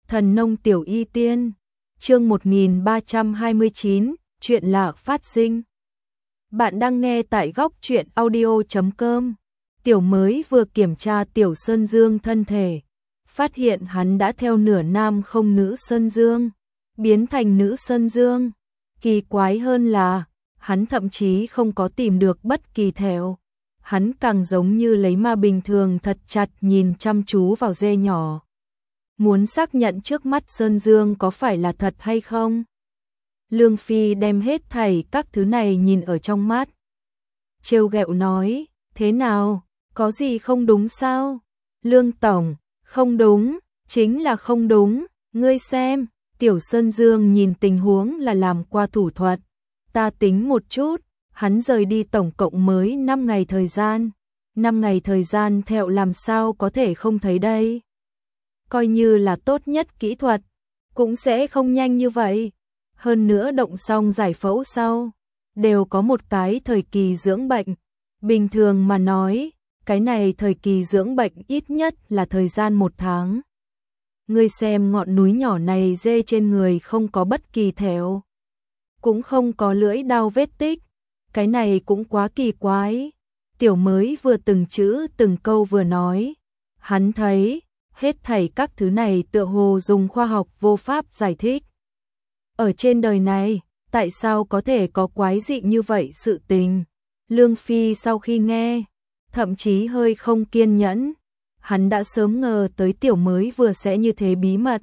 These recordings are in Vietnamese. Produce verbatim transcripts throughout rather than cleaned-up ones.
Thần nông tiểu y tiên, chương một nghìn ba trăm hai mươi chín, chuyện lạ phát sinh. Bạn đang nghe tại góc truyện audio chấm com. Tiểu mới vừa kiểm tra Tiểu Sơn Dương thân thể, phát hiện hắn đã theo nửa nam không nữ Sơn Dương, biến thành nữ Sơn Dương. Kỳ quái hơn là, hắn thậm chí không có tìm được bất kỳ thẹo. Hắn càng giống như lấy ma bình thường thật chặt nhìn chăm chú vào dê nhỏ. Muốn xác nhận trước mắt Sơn Dương có phải là thật hay không. Lương Phi đem hết thảy các thứ này nhìn ở trong mắt. Trêu ghẹo nói, thế nào, có gì không đúng sao? Lương Tổng, không đúng, chính là không đúng, ngươi xem. Tiểu Sơn Dương nhìn tình huống là làm qua thủ thuật. Ta tính một chút, hắn rời đi tổng cộng mới năm ngày thời gian. năm ngày thời gian thẹo làm sao có thể không thấy đây. Coi như là tốt nhất kỹ thuật, cũng sẽ không nhanh như vậy. Hơn nữa động xong giải phẫu sau, đều có một cái thời kỳ dưỡng bệnh. Bình thường mà nói, cái này thời kỳ dưỡng bệnh ít nhất là thời gian một tháng. Ngươi xem ngọn núi nhỏ này dê trên người không có bất kỳ thẹo, cũng không có lưỡi đao vết tích. Cái này cũng quá kỳ quái. Tiểu mới vừa từng chữ từng câu vừa nói. Hắn thấy, hết thảy các thứ này tựa hồ dùng khoa học vô pháp giải thích. Ở trên đời này, tại sao có thể có quái dị như vậy sự tình? Lương Phi sau khi nghe, thậm chí hơi không kiên nhẫn. Hắn đã sớm ngờ tới tiểu mới vừa sẽ như thế bí mật.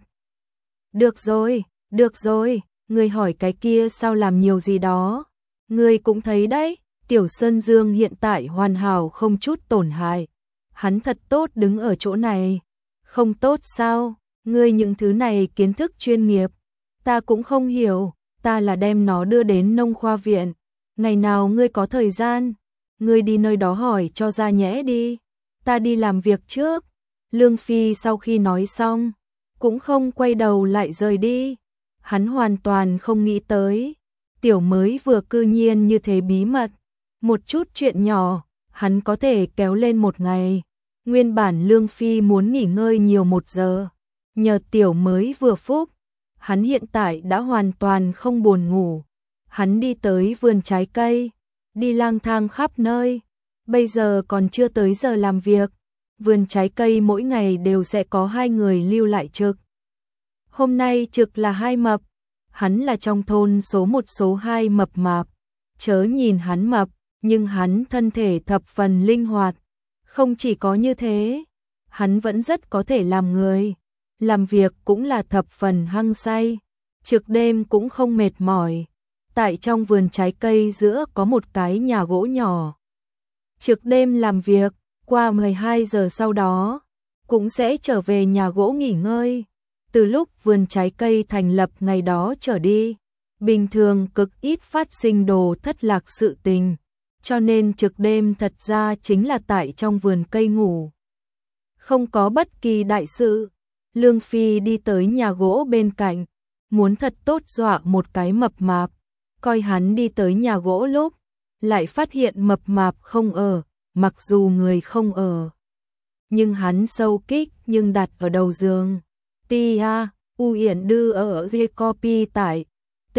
Được rồi, được rồi, ngươi hỏi cái kia sao làm nhiều gì đó. Ngươi cũng thấy đấy, Tiểu Sơn Dương hiện tại hoàn hảo không chút tổn hại. Hắn thật tốt đứng ở chỗ này. Không tốt sao? Ngươi những thứ này kiến thức chuyên nghiệp, ta cũng không hiểu. Ta là đem nó đưa đến nông khoa viện. Ngày nào ngươi có thời gian, ngươi đi nơi đó hỏi cho ra nhẽ đi. Ta đi làm việc trước. Lương Phi sau khi nói xong, cũng không quay đầu lại rời đi. Hắn hoàn toàn không nghĩ tới, tiểu mới vừa cư nhiên như thế bí mật. Một chút chuyện nhỏ, hắn có thể kéo lên một ngày. Nguyên bản Lương Phi muốn nghỉ ngơi nhiều một giờ. Nhờ tiểu mới vừa phúc, hắn hiện tại đã hoàn toàn không buồn ngủ. Hắn đi tới vườn trái cây, đi lang thang khắp nơi. Bây giờ còn chưa tới giờ làm việc. Vườn trái cây mỗi ngày đều sẽ có hai người lưu lại trực. Hôm nay trực là hai mập. Hắn là trong thôn số một số hai mập mạp. Chớ nhìn hắn mập, nhưng hắn thân thể thập phần linh hoạt. Không chỉ có như thế, hắn vẫn rất có thể làm người. Làm việc cũng là thập phần hăng say. Trực đêm cũng không mệt mỏi. Tại trong vườn trái cây giữa có một cái nhà gỗ nhỏ. Trực đêm làm việc, qua mười hai giờ sau đó, cũng sẽ trở về nhà gỗ nghỉ ngơi. Từ lúc vườn trái cây thành lập ngày đó trở đi, bình thường cực ít phát sinh đồ thất lạc sự tình, cho nên trực đêm thật ra chính là tại trong vườn cây ngủ. Không có bất kỳ đại sự, Lương Phi đi tới nhà gỗ bên cạnh, muốn thật tốt dọa một cái mập mạp, coi hắn đi tới nhà gỗ lúc, lại phát hiện mập mạp không ở, mặc dù người không ở. Nhưng hắn sâu kích nhưng đặt ở đầu giường. Tia, U Yển đưa ở ghê copy tại T,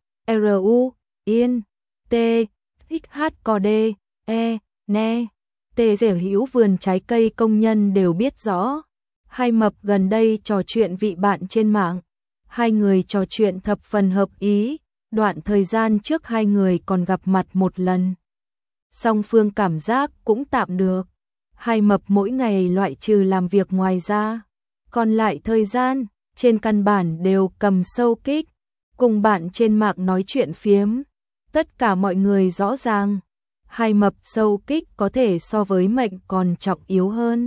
R U, Yên, T, X H Co D, E, Ne, T dẻo hữu vườn trái cây công nhân đều biết rõ. Hai mập gần đây trò chuyện vị bạn trên mạng. Hai người trò chuyện thập phần hợp ý, đoạn thời gian trước hai người còn gặp mặt một lần. Song phương cảm giác cũng tạm được. Hai mập mỗi ngày loại trừ làm việc ngoài ra, còn lại thời gian, trên căn bản đều cầm sâu kích, cùng bạn trên mạng nói chuyện phiếm. Tất cả mọi người rõ ràng, hai mập sâu kích có thể so với mệnh còn trọng yếu hơn.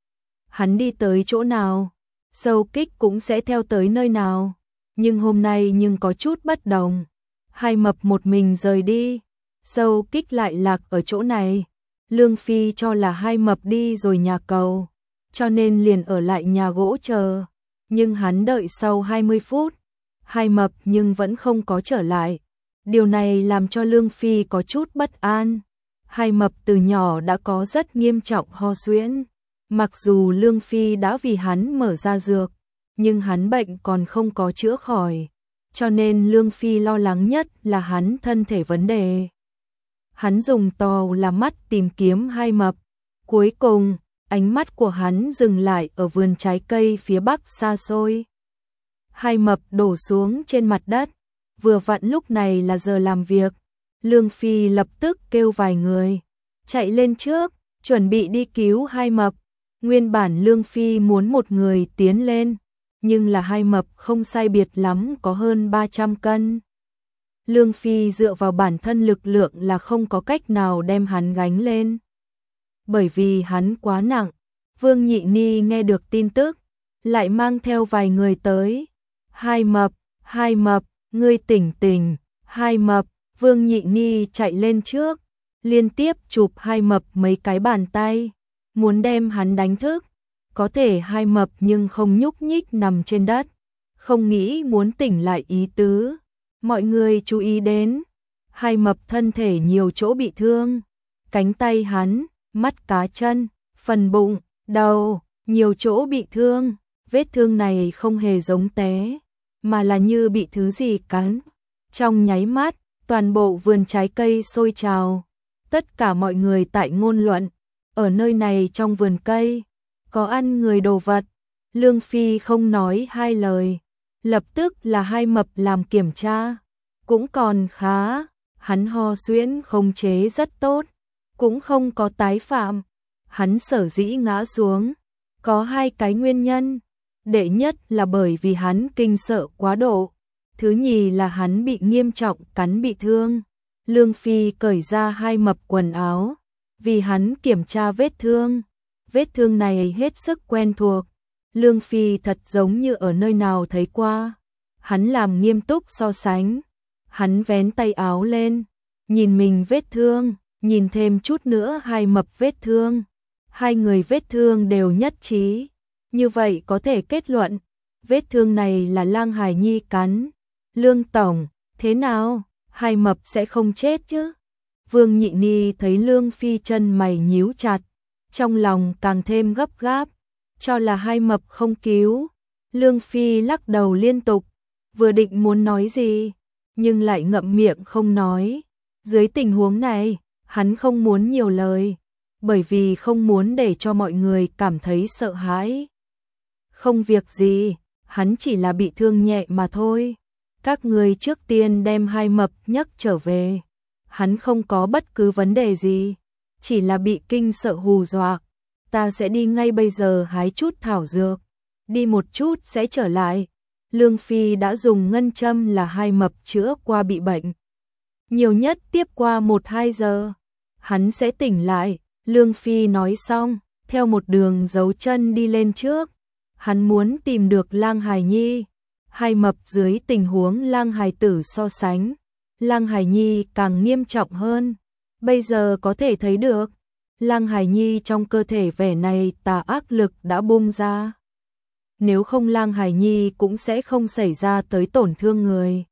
Hắn đi tới chỗ nào, sâu kích cũng sẽ theo tới nơi nào. Nhưng hôm nay nhưng có chút bất đồng. Hai mập một mình rời đi, sâu kích lại lạc ở chỗ này. Lương Phi cho là hai mập đi rồi nhà cầu, cho nên liền ở lại nhà gỗ chờ. Nhưng hắn đợi sau hai mươi phút, hai mập nhưng vẫn không có trở lại. Điều này làm cho Lương Phi có chút bất an. Hai mập từ nhỏ đã có rất nghiêm trọng ho suyễn. Mặc dù Lương Phi đã vì hắn mở ra dược, nhưng hắn bệnh còn không có chữa khỏi, cho nên Lương Phi lo lắng nhất là hắn thân thể vấn đề. Hắn dùng to là mắt tìm kiếm Hai Mập, cuối cùng, ánh mắt của hắn dừng lại ở vườn trái cây phía bắc xa xôi. Hai Mập đổ xuống trên mặt đất, vừa vặn lúc này là giờ làm việc, Lương Phi lập tức kêu vài người, chạy lên trước, chuẩn bị đi cứu Hai Mập. Nguyên bản Lương Phi muốn một người tiến lên, nhưng là Hai Mập không sai biệt lắm có hơn ba trăm cân. Lương Phi dựa vào bản thân lực lượng là không có cách nào đem hắn gánh lên. Bởi vì hắn quá nặng, Vương Nhị Ni nghe được tin tức, lại mang theo vài người tới. Hai Mập, Hai Mập, ngươi tỉnh tỉnh, Hai Mập, Vương Nhị Ni chạy lên trước, liên tiếp chụp Hai Mập mấy cái bàn tay, muốn đem hắn đánh thức. Có thể Hai Mập nhưng không nhúc nhích nằm trên đất, không nghĩ muốn tỉnh lại ý tứ. Mọi người chú ý đến, Hai Mập thân thể nhiều chỗ bị thương, cánh tay hắn, mắt cá chân, phần bụng, đầu, nhiều chỗ bị thương, vết thương này không hề giống té, mà là như bị thứ gì cắn. Trong nháy mắt, toàn bộ vườn trái cây sôi trào, tất cả mọi người tại ngôn luận, ở nơi này trong vườn cây, có ăn người đồ vật. Lương Phi không nói hai lời, lập tức là Hai Mập làm kiểm tra, cũng còn khá, hắn ho suyễn khống chế rất tốt, cũng không có tái phạm. Hắn sở dĩ ngã xuống, có hai cái nguyên nhân, đệ nhất là bởi vì hắn kinh sợ quá độ, thứ nhì là hắn bị nghiêm trọng cắn bị thương. Lương Phi cởi ra Hai Mập quần áo, vì hắn kiểm tra vết thương. Vết thương này hết sức quen thuộc, Lương Phi thật giống như ở nơi nào thấy qua. Hắn làm nghiêm túc so sánh, hắn vén tay áo lên, nhìn mình vết thương, nhìn thêm chút nữa Hai Mập vết thương. Hai người vết thương đều nhất trí, như vậy có thể kết luận, vết thương này là Lang Hải Nhi cắn. Lương tổng, thế nào, Hai Mập sẽ không chết chứ? Vương Nhị Ni thấy Lương Phi chân mày nhíu chặt, trong lòng càng thêm gấp gáp, cho là Hai Mập không cứu. Lương Phi lắc đầu liên tục, vừa định muốn nói gì, nhưng lại ngậm miệng không nói. Dưới tình huống này, hắn không muốn nhiều lời, bởi vì không muốn để cho mọi người cảm thấy sợ hãi. Không việc gì, hắn chỉ là bị thương nhẹ mà thôi. Các người trước tiên đem Hai Mập nhấc trở về. Hắn không có bất cứ vấn đề gì, chỉ là bị kinh sợ hù dọa. Ta sẽ đi ngay bây giờ hái chút thảo dược, đi một chút sẽ trở lại. Lương Phi đã dùng ngân châm là Hai Mập chữa qua bị bệnh, nhiều nhất tiếp qua một hai giờ, hắn sẽ tỉnh lại. Lương Phi nói xong, theo một đường dấu chân đi lên trước. Hắn muốn tìm được Lang Hải Nhi. Hai Mập dưới tình huống Lang Hải Tử so sánh, Lang Hải Nhi càng nghiêm trọng hơn. Bây giờ có thể thấy được, Lang Hải Nhi trong cơ thể vẻ này tà ác lực đã bung ra. Nếu không Lang Hải Nhi cũng sẽ không xảy ra tới tổn thương người.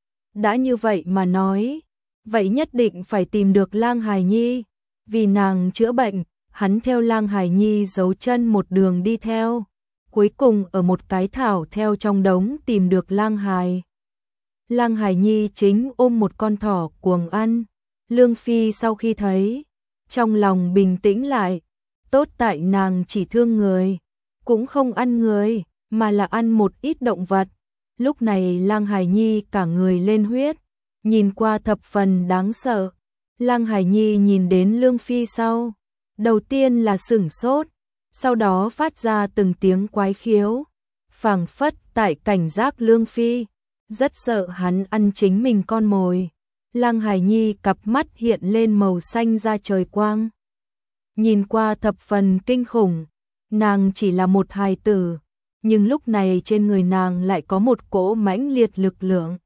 Đã như vậy mà nói, vậy nhất định phải tìm được Lang Hải Nhi. Vì nàng chữa bệnh, hắn theo Lang Hải Nhi giấu chân một đường đi theo. Cuối cùng ở một cái thảo theo trong đống tìm được Lang Hải. Lang Hải Nhi chính ôm một con thỏ cuồng ăn. Lương Phi sau khi thấy, trong lòng bình tĩnh lại. Tốt tại nàng chỉ thương người, cũng không ăn người, mà là ăn một ít động vật. Lúc này Lang Hải Nhi cả người lên huyết, nhìn qua thập phần đáng sợ. Lang Hải Nhi nhìn đến Lương Phi sau, đầu tiên là sửng sốt, sau đó phát ra từng tiếng quái khiếu, phảng phất tại cảnh giác Lương Phi, rất sợ hắn ăn chính mình con mồi. Lang Hải Nhi cặp mắt hiện lên màu xanh da trời quang, nhìn qua thập phần kinh khủng. Nàng chỉ là một hài tử, nhưng lúc này trên người nàng lại có một cỗ mãnh liệt lực lượng.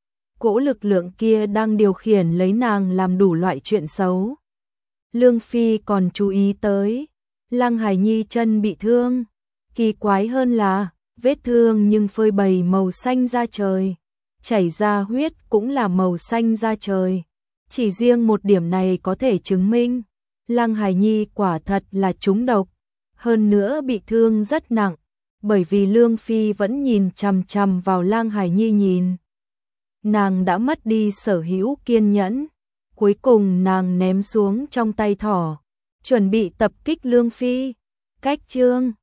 Cỗ lực lượng kia đang điều khiển lấy nàng làm đủ loại chuyện xấu. Lương Phi còn chú ý tới, Lang Hải Nhi chân bị thương, kỳ quái hơn là, vết thương nhưng phơi bày màu xanh da trời, chảy ra huyết cũng là màu xanh da trời. Chỉ riêng một điểm này có thể chứng minh, Lang Hải Nhi quả thật là trúng độc, hơn nữa bị thương rất nặng. bởi vì Lương Phi vẫn nhìn chằm chằm vào Lang Hải Nhi nhìn. Nàng đã mất đi sở hữu kiên nhẫn, cuối cùng nàng ném xuống trong tay thỏ, chuẩn bị tập kích Lương Phi. Cách chương